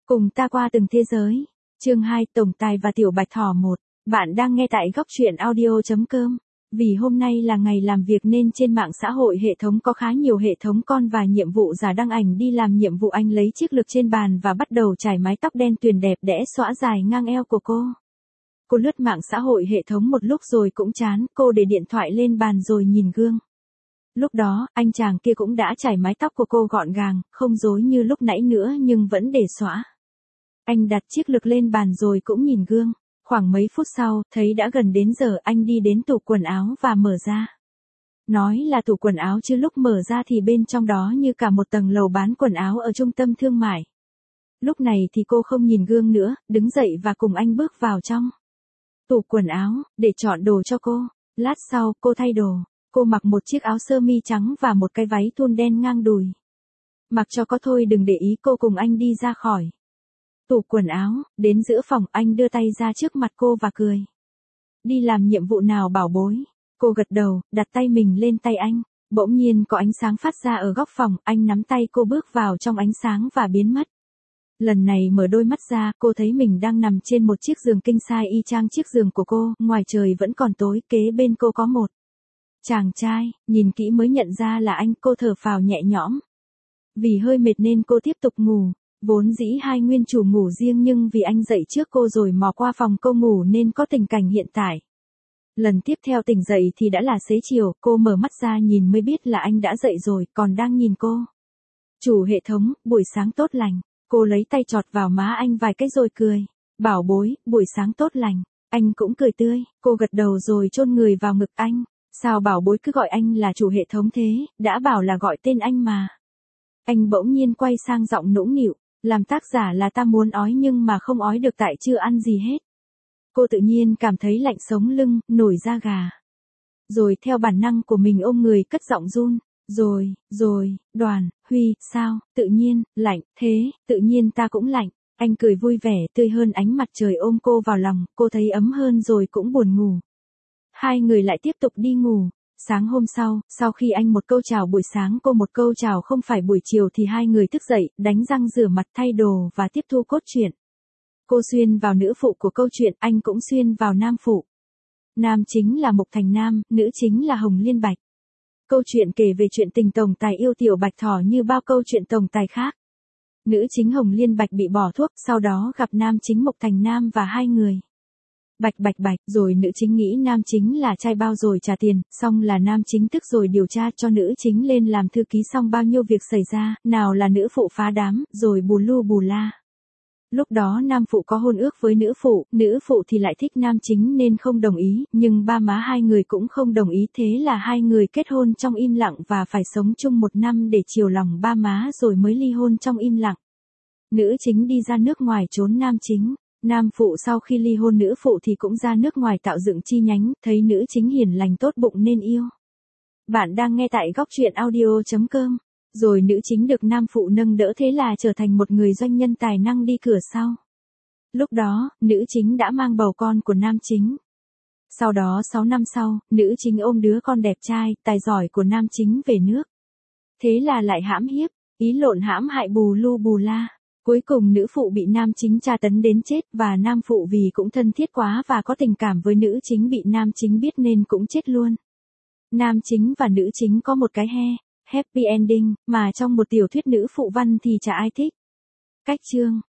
Cùng ta qua từng thế giới. Chương 2, Tổng Tài và Tiểu Bạch Thỏ 1. Bạn đang nghe tại góc truyện audio.com. Vì hôm nay là ngày làm việc nên trên mạng xã hội hệ thống có khá nhiều hệ thống con và nhiệm vụ giả đăng ảnh đi làm nhiệm vụ. Anh lấy chiếc lược trên bàn và bắt đầu chải mái tóc đen tuyền đẹp đẽ xõa dài ngang eo của cô. Cô lướt mạng xã hội hệ thống một lúc rồi cũng chán, cô để điện thoại lên bàn rồi nhìn gương. Lúc đó, anh chàng kia cũng đã chải mái tóc của cô gọn gàng, không rối như lúc nãy nữa nhưng vẫn để xõa. Anh đặt chiếc lược lên bàn rồi cũng nhìn gương. Khoảng mấy phút sau, thấy đã gần đến giờ, anh đi đến tủ quần áo và mở ra. Nói là tủ quần áo chứ lúc mở ra thì bên trong đó như cả một tầng lầu bán quần áo ở trung tâm thương mại. Lúc này thì cô không nhìn gương nữa, đứng dậy và cùng anh bước vào trong tủ quần áo, để chọn đồ cho cô. Lát sau, cô thay đồ. Cô mặc một chiếc áo sơ mi trắng và một cái váy thun đen ngang đùi. Mặc cho có thôi đừng để ý, cô cùng anh đi ra khỏi tủ quần áo, đến giữa phòng anh đưa tay ra trước mặt cô và cười. Đi làm nhiệm vụ nào bảo bối? Cô gật đầu, đặt tay mình lên tay anh. Bỗng nhiên có ánh sáng phát ra ở góc phòng, anh nắm tay cô bước vào trong ánh sáng và biến mất. Lần này mở đôi mắt ra, cô thấy mình đang nằm trên một chiếc giường king size y chang chiếc giường của cô, ngoài trời vẫn còn tối, kế bên cô có một chàng trai, nhìn kỹ mới nhận ra là anh. Cô thở phào nhẹ nhõm. Vì hơi mệt nên cô tiếp tục ngủ. Vốn dĩ hai nguyên chủ ngủ riêng nhưng vì anh dậy trước cô rồi mò qua phòng cô ngủ nên có tình cảnh hiện tại. Lần tiếp theo tỉnh dậy thì đã là xế chiều, cô mở mắt ra nhìn mới biết là anh đã dậy rồi, còn đang nhìn cô. Chủ hệ thống, buổi sáng tốt lành. Cô lấy tay chọt vào má anh vài cái rồi cười. Bảo bối, buổi sáng tốt lành. Anh cũng cười tươi, cô gật đầu rồi chôn người vào ngực anh. Sao bảo bối cứ gọi anh là chủ hệ thống thế, đã bảo là gọi tên anh mà. Anh bỗng nhiên quay sang giọng nũng nịu, làm tác giả là ta muốn ói nhưng mà không ói được tại chưa ăn gì hết. Cô tự nhiên cảm thấy lạnh sống lưng, nổi da gà. Rồi theo bản năng của mình ôm người cất giọng run. Đoàn, Huy, sao, tự nhiên, lạnh, thế, tự nhiên ta cũng lạnh. Anh cười vui vẻ, tươi hơn ánh mặt trời ôm cô vào lòng, cô thấy ấm hơn rồi cũng buồn ngủ. Hai người lại tiếp tục đi ngủ. Sáng hôm sau khi anh một câu chào buổi sáng cô một câu chào không phải buổi chiều thì hai người thức dậy, đánh răng rửa mặt thay đồ và tiếp thu cốt truyện. Cô xuyên vào nữ phụ của câu chuyện, anh cũng xuyên vào nam phụ. Nam chính là Mục Thành Nam, nữ chính là Hồng Liên Bạch. Câu chuyện kể về chuyện tình tổng tài yêu Tiểu Bạch Thỏ như bao câu chuyện tổng tài khác. Nữ chính Hồng Liên Bạch bị bỏ thuốc, sau đó gặp nam chính Mục Thành Nam và hai người bạch, rồi nữ chính nghĩ nam chính là trai bao rồi trả tiền, xong là nam chính tức rồi điều tra cho nữ chính lên làm thư ký, xong bao nhiêu việc xảy ra, nào là nữ phụ phá đám, rồi bù lu bù la. Lúc đó nam phụ có hôn ước với nữ phụ thì lại thích nam chính nên không đồng ý, nhưng ba má hai người cũng không đồng ý, thế là hai người kết hôn trong im lặng và phải sống chung 1 năm để chiều lòng ba má rồi mới ly hôn trong im lặng. Nữ chính đi ra nước ngoài trốn nam chính. Nam phụ sau khi ly hôn nữ phụ thì cũng ra nước ngoài tạo dựng chi nhánh, thấy nữ chính hiền lành tốt bụng nên yêu. Bạn đang nghe tại góc truyện audio.com. Rồi nữ chính được nam phụ nâng đỡ, thế là trở thành một người doanh nhân tài năng đi cửa sau. Lúc đó, nữ chính đã mang bầu con của nam chính. Sau đó 6 năm sau, nữ chính ôm đứa con đẹp trai, tài giỏi của nam chính về nước. Thế là lại hãm hiếp, ý lộn hãm hại bù lu bù la. Cuối cùng nữ phụ bị nam chính tra tấn đến chết và nam phụ vì cũng thân thiết quá và có tình cảm với nữ chính bị nam chính biết nên cũng chết luôn. Nam chính và nữ chính có một cái happy ending, mà trong một tiểu thuyết nữ phụ văn thì chả ai thích. Cách chương